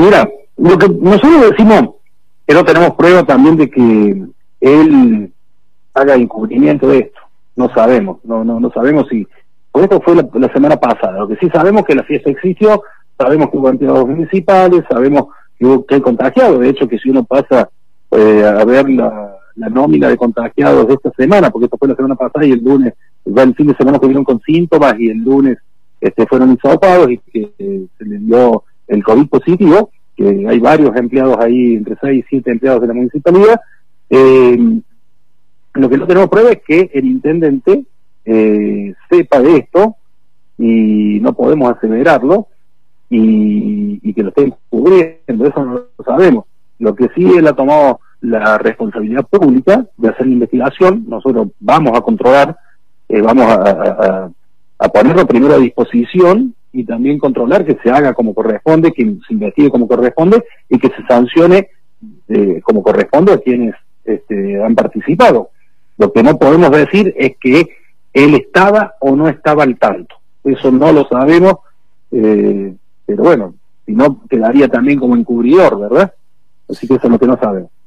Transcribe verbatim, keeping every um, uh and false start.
Mira, lo que nosotros decimos que no tenemos prueba también de que él haga encubrimiento de esto. No sabemos, no no no sabemos si... Porque esto fue la, la semana pasada. Lo que sí sabemos es que la fiesta existió, sabemos que hubo empleados municipales, sabemos que hubo que hay contagiados. De hecho, que si uno pasa eh, a ver la, la nómina de contagiados de esta semana, porque esto fue la semana pasada y el lunes, ya el fin de semana estuvieron con síntomas y el lunes este fueron hisopados y que eh, se les dio el COVID positivo, que hay varios empleados ahí, entre seis y siete empleados de la municipalidad. Eh, lo que no tenemos prueba es que el intendente eh, sepa de esto y no podemos aseverarlo y, y que lo estén cubriendo, eso no lo sabemos. Lo que sí él ha tomado la responsabilidad pública de hacer la investigación. Nosotros vamos a controlar, eh, vamos a, a, a ponerlo primero a disposición y también controlar que se haga como corresponde, que se investigue como corresponde y que se sancione eh, como corresponde a quienes este, han participado. Lo que no podemos decir es que él estaba o no estaba al tanto. Eso no lo sabemos, eh, pero bueno, si no quedaría también como encubridor, ¿verdad? Así que eso es lo que no sabemos.